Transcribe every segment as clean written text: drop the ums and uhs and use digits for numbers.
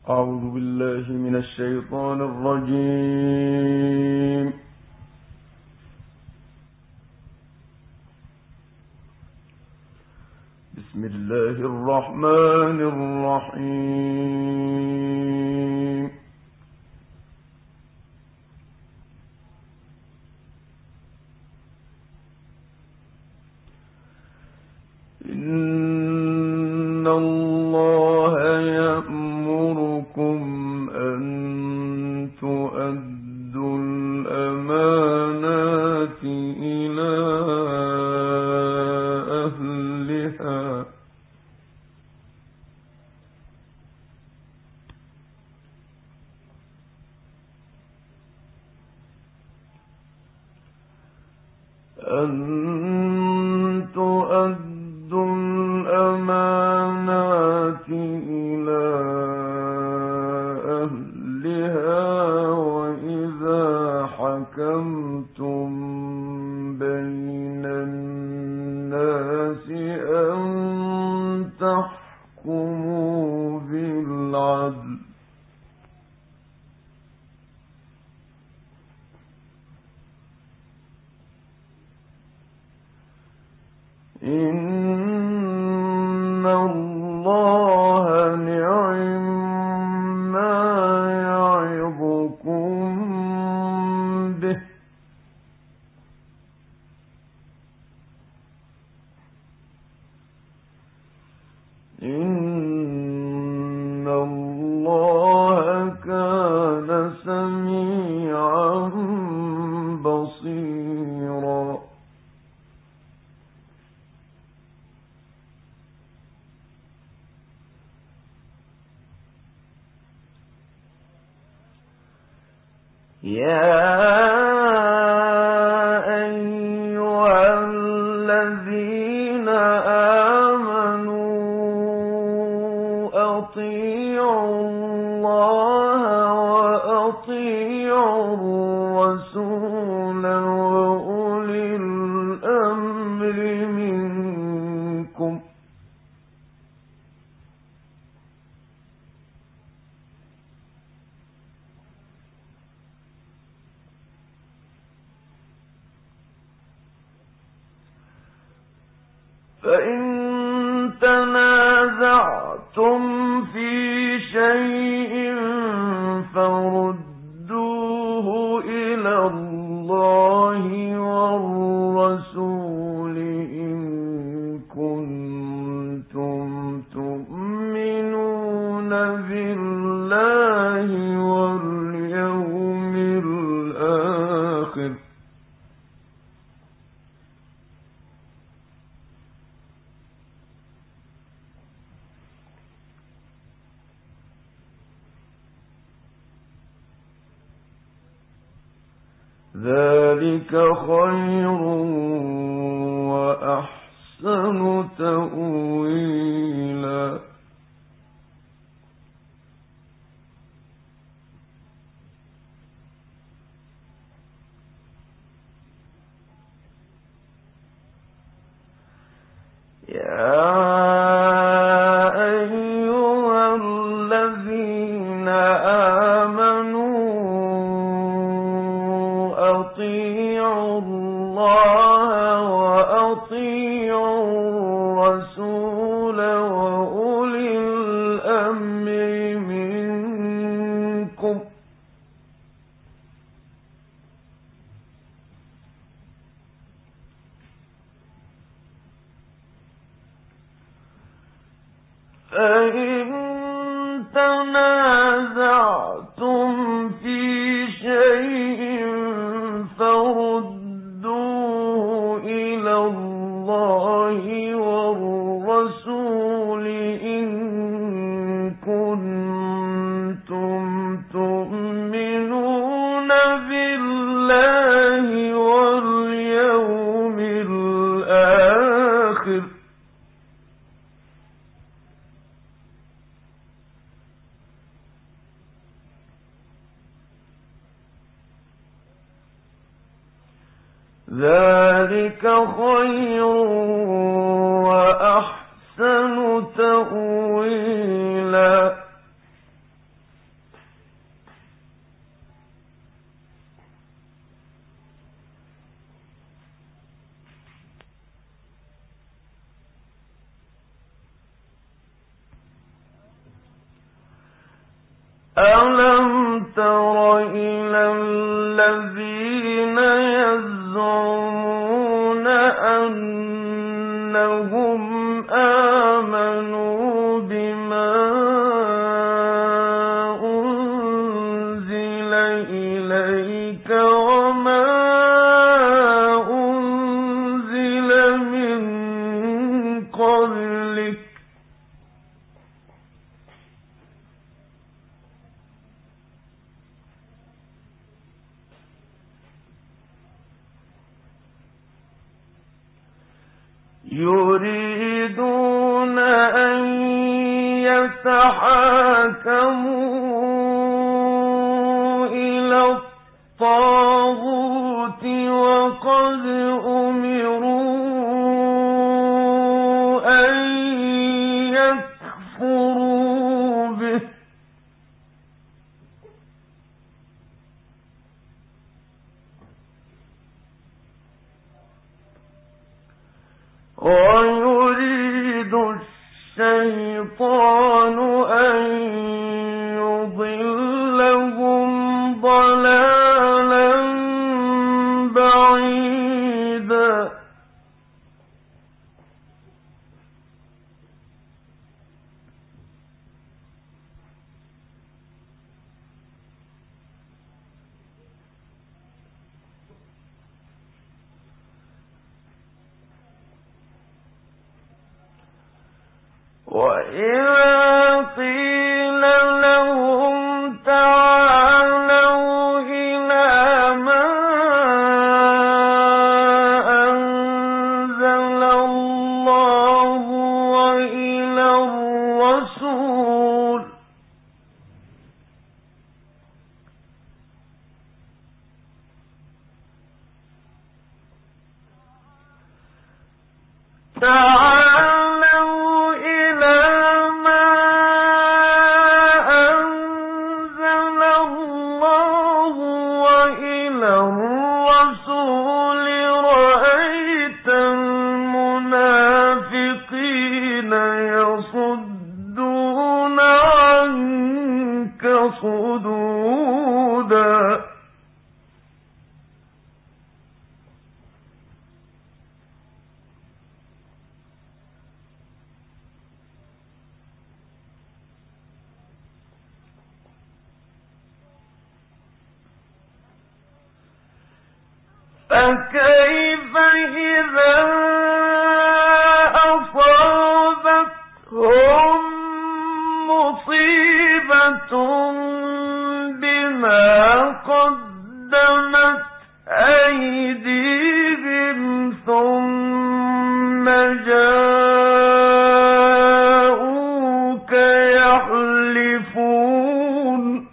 أعوذ بالله من الشيطان الرجيم. بسم الله الرحمن الرحيم. إن الله يأمركم أن تؤدوا الأمانات إلى أهلها وإذا حكمتم بين الناس أن تحكموا بالعدل. إن الله نعم يعظكم به إن الله كان سميعا بصيرا. يا أيها الذين آمنوا أطيعوا الله وأطيعوا الرسول وأولي الأمر منكم. فإن تنازعتم في شيء فردوه إلى الله والرسول إن كنتم تؤمنون بالله واليوم الآخر. ذلك خير وأحسن تأويلا. أطيعوا الله وأطيعوا الرسول وأولي الأمر منكم. فإن تنازعتم في شيء فردوه إلى الله والرسول إن كنتم تؤمنون بالله واليوم الآخر. ذلك خير وأحسن تأويلا. ألم تر إلى الذين يزعمون أنهم آمنوا بما أنزل إليك وما أنزل من قبلك يريدون أن يتحاكموا إلى الطاغوت وقد أمروا أن يكفروا به ويريد الشيطان أن يضلهم ضلالا بعيدا وإذا قيل لهم تعالوا إلى ما أنزل الله وإلى الرسول رأيت المنافقين يصدون عنك صدودا فكيف إذا أصابتهم مصيبة بما قدمت أيديهم ثم جاءوك يحلفون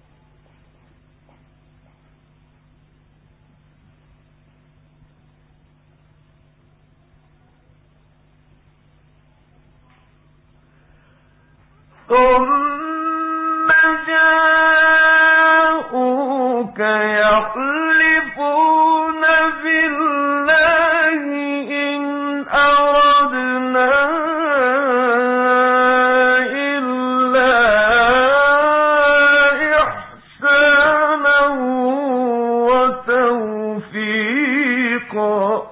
بالله إن أردنا إلا إحسانا وتوفيقا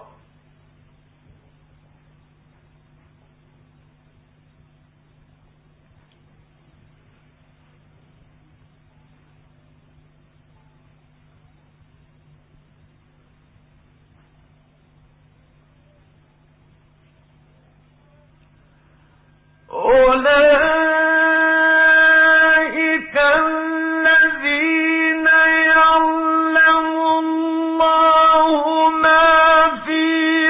أولئك الذين يعلم الله ما في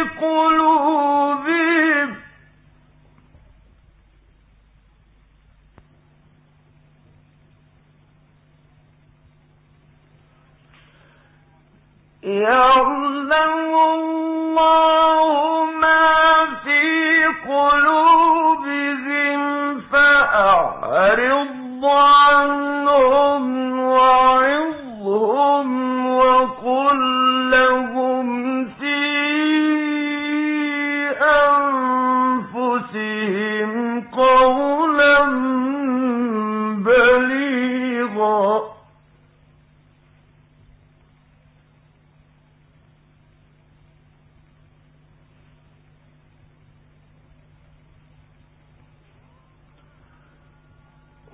قلوبهم يعلم الله ما في قلوبهم فأعرض عنهم وعظهم وقل لهم في أنفسهم قولا بليغا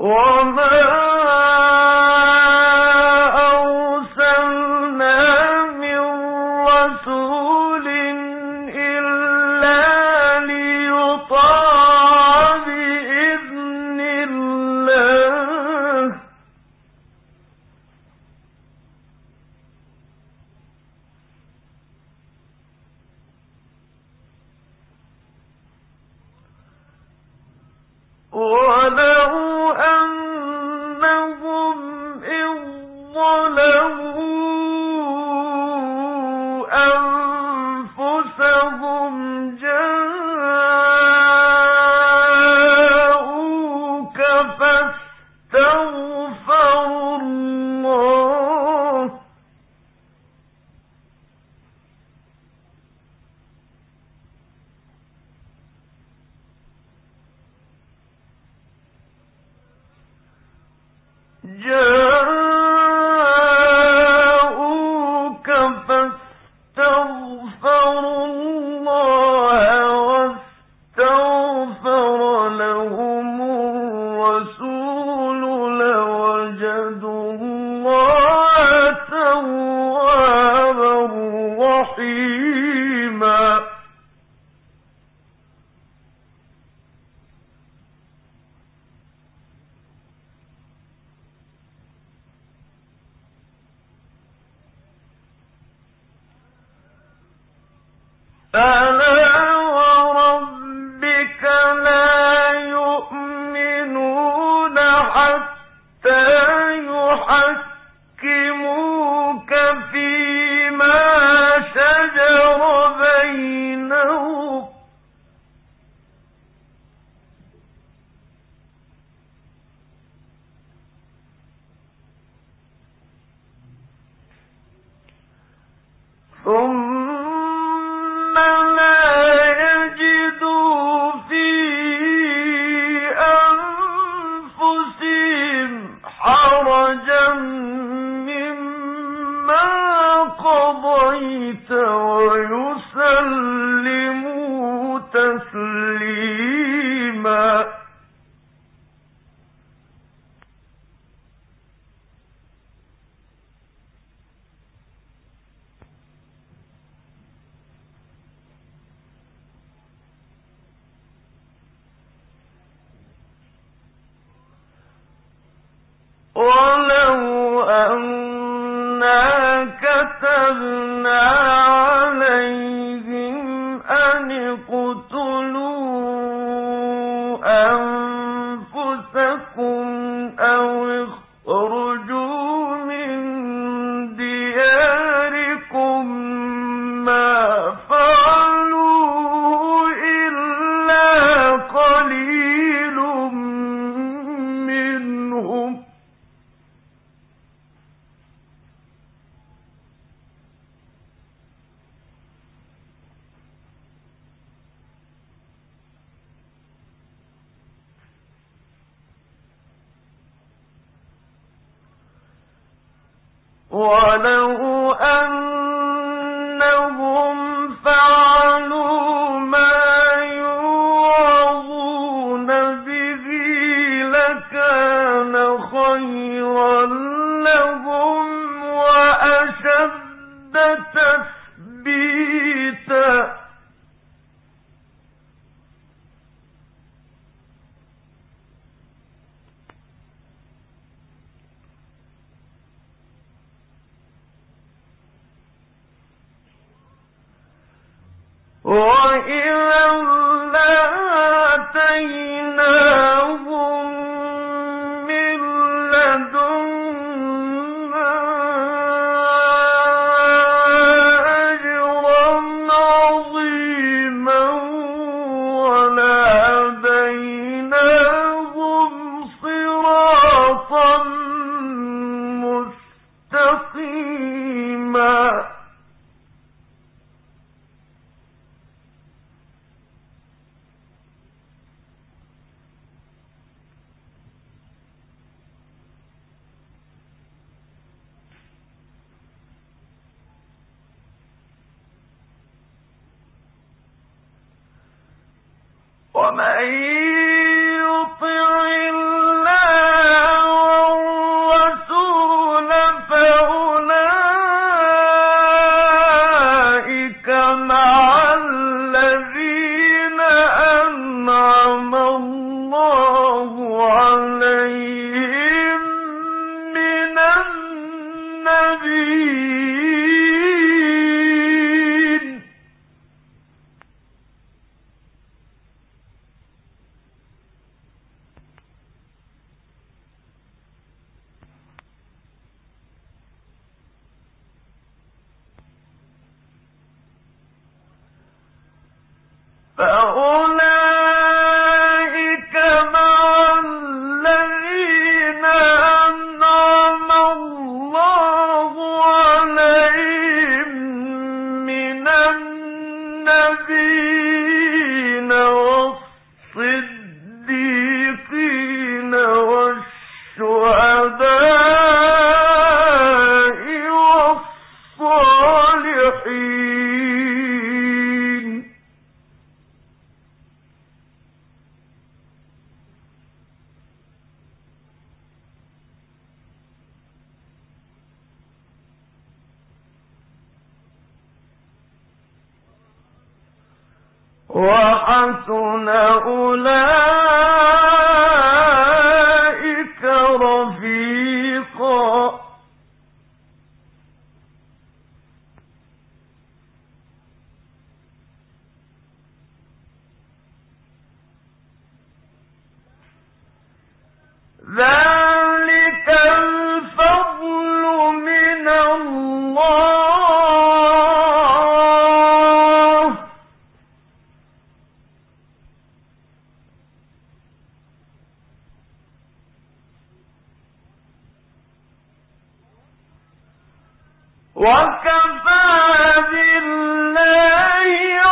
ولو أنا كتبنا عليهم أن اقتلوا أنفسكم أو اخرجوا من دياركم ما فعلوا إلا قليل منهم ولو أنهم فعلوا ما يوعظون به لكان خيرا لهم وأشد تثبيتا وإذا لآتيناهم من لدنا أجرا عظيما ولهديناهم صراطا مستقيما ومن يطع الله فأولئك مع الذين أنعم الله عليهم من النبيين والصديقين والشهداء والصالحين. وحسن أولئك رفيقا. ذلك الفضل من الله، وكفى بالله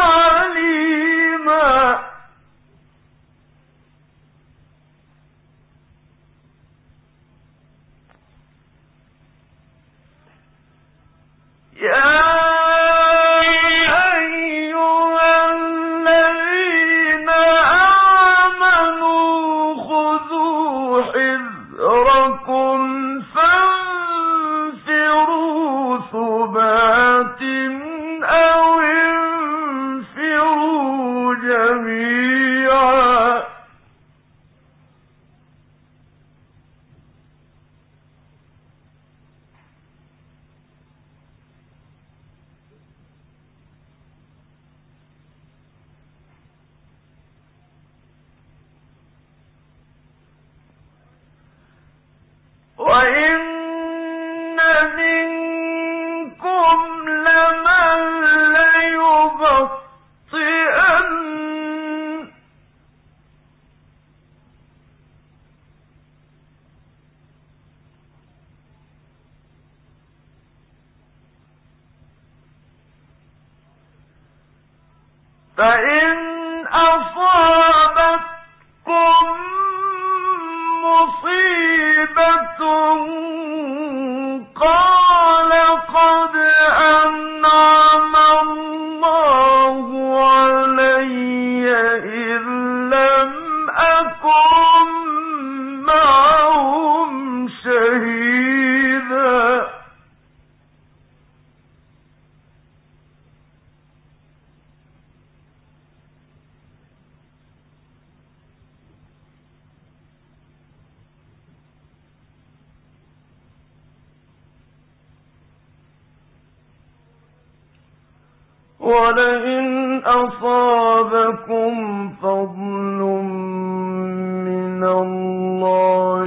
عليما. يا أيها الذين آمنوا خذوا حذركم فانفروا ثبات أو انفروا جميعا. وإن منكم لمن ليبطئن فإن أصابتكم مصيبة قال قد أنعم الله علي إذ لم أكن معهم شهيدا. ولئن أصابكم فضل من الله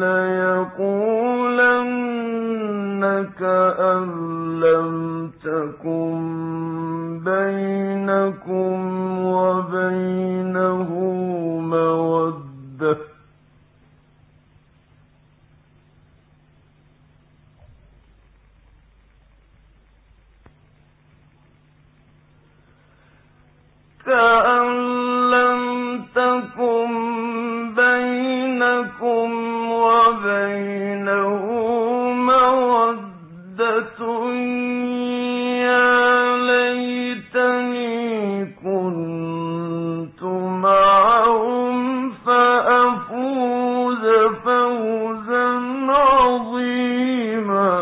ليقولن كأن لم تكن بينكم وبينه مودة كأن لم تكن بينكم وبينه مودة يا ليتني كنت معهم فأفوز فوزا عظيما.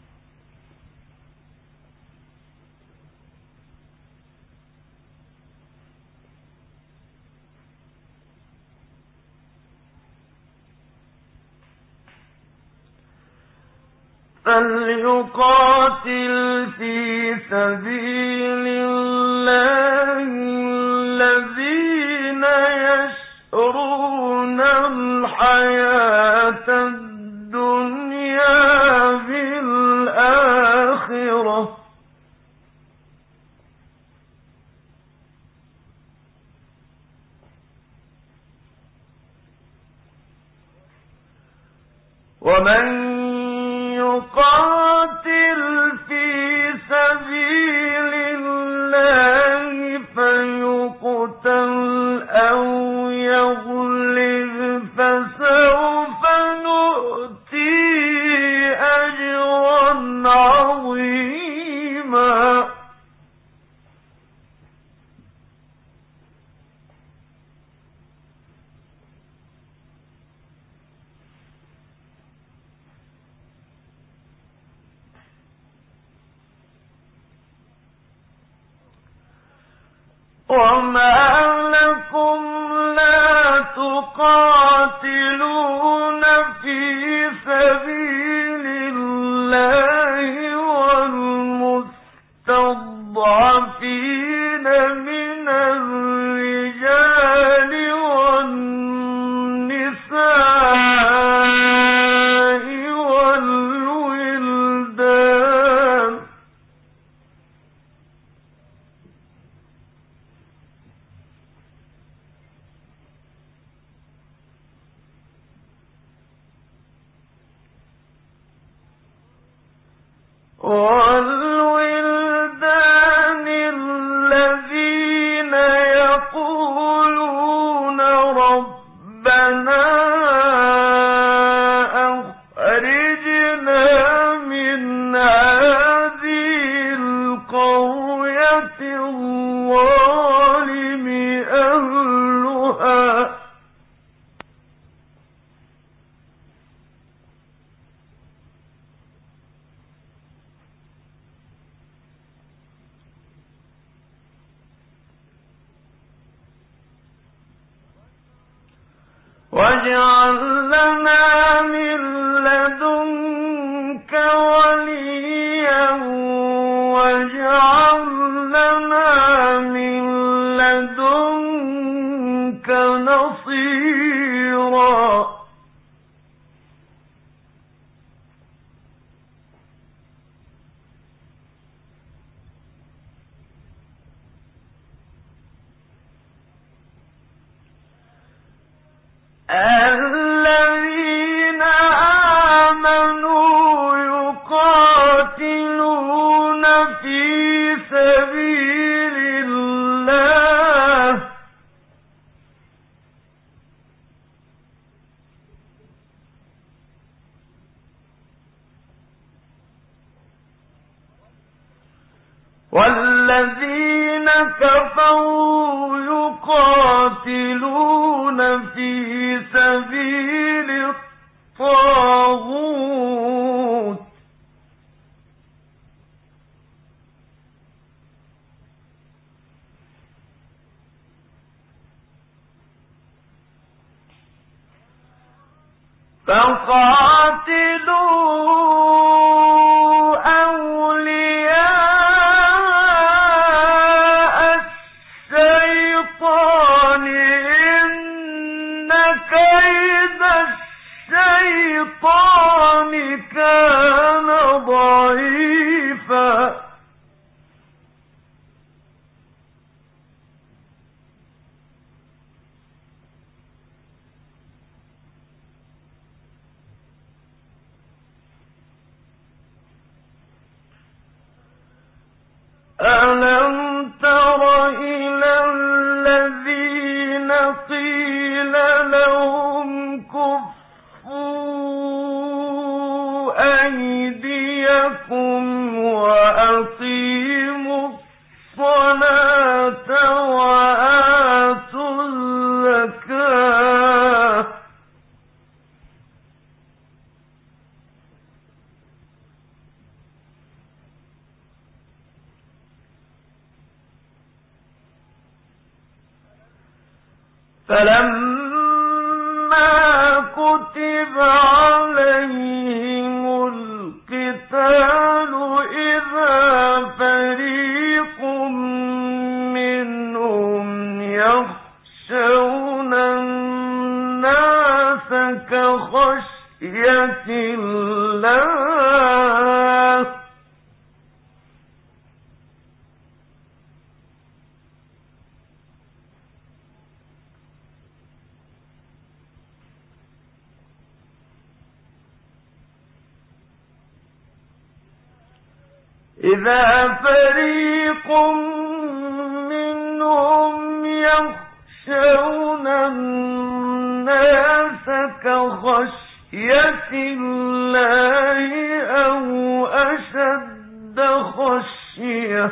فليقاتل في سبيل الله الذين يشرون الحياة الدنيا بالآخرة ومن يقاتل في سبيل الله فيقتل أو يغلب فسوف نؤتيه أجرا عظيما. وما لكم لا تقاتلون في سبيل الله والمستضعفين من الرجال والنساء والولدان الذين يقولون ربنا أخرجنا من هذه القرية الظالم أهلها واجعل لنا من لدنك وليا واجعل لنا من لدنك نصيرا. الذين آمنوا يقاتلون في سبيل الله والذين كفروا يقاتلون في سبيل الطاغوت فقاتلوا أولياء الشيطان إن كيد الشيطان كان ضعيفا. ألم تر إلى الذين قيل لهم كفوا أيديكم وأقيموا الصلاة وآتوا الزكاة فلما كتب عليهم القتال إذا فريق منهم يخشون الناس كخشية الله إذا فريق منهم يخشون الناس كخشية الله أو أشد خشية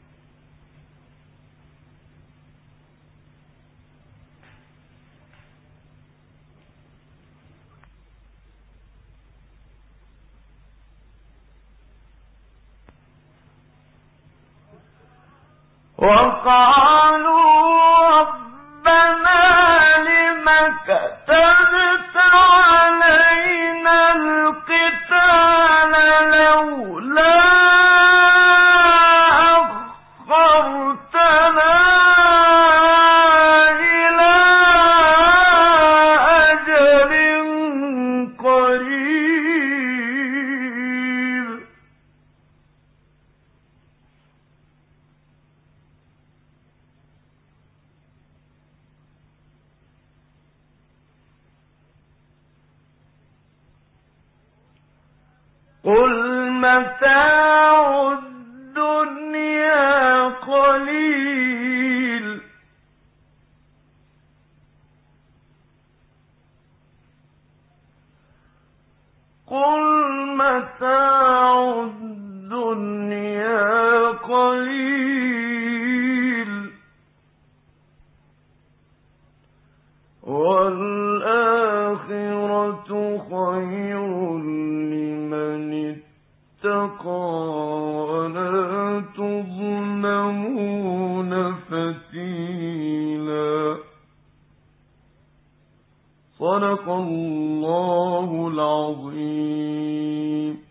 وقالوا ربنا لم كتبت علينا القتال لولا أخرتنا إلى أجل قريب قل متاع الدنيا قليل قل متاع الدنيا قليل والآخرة خير لمن اتقى ولا تظلمون فتيلا. صدق الله العظيم.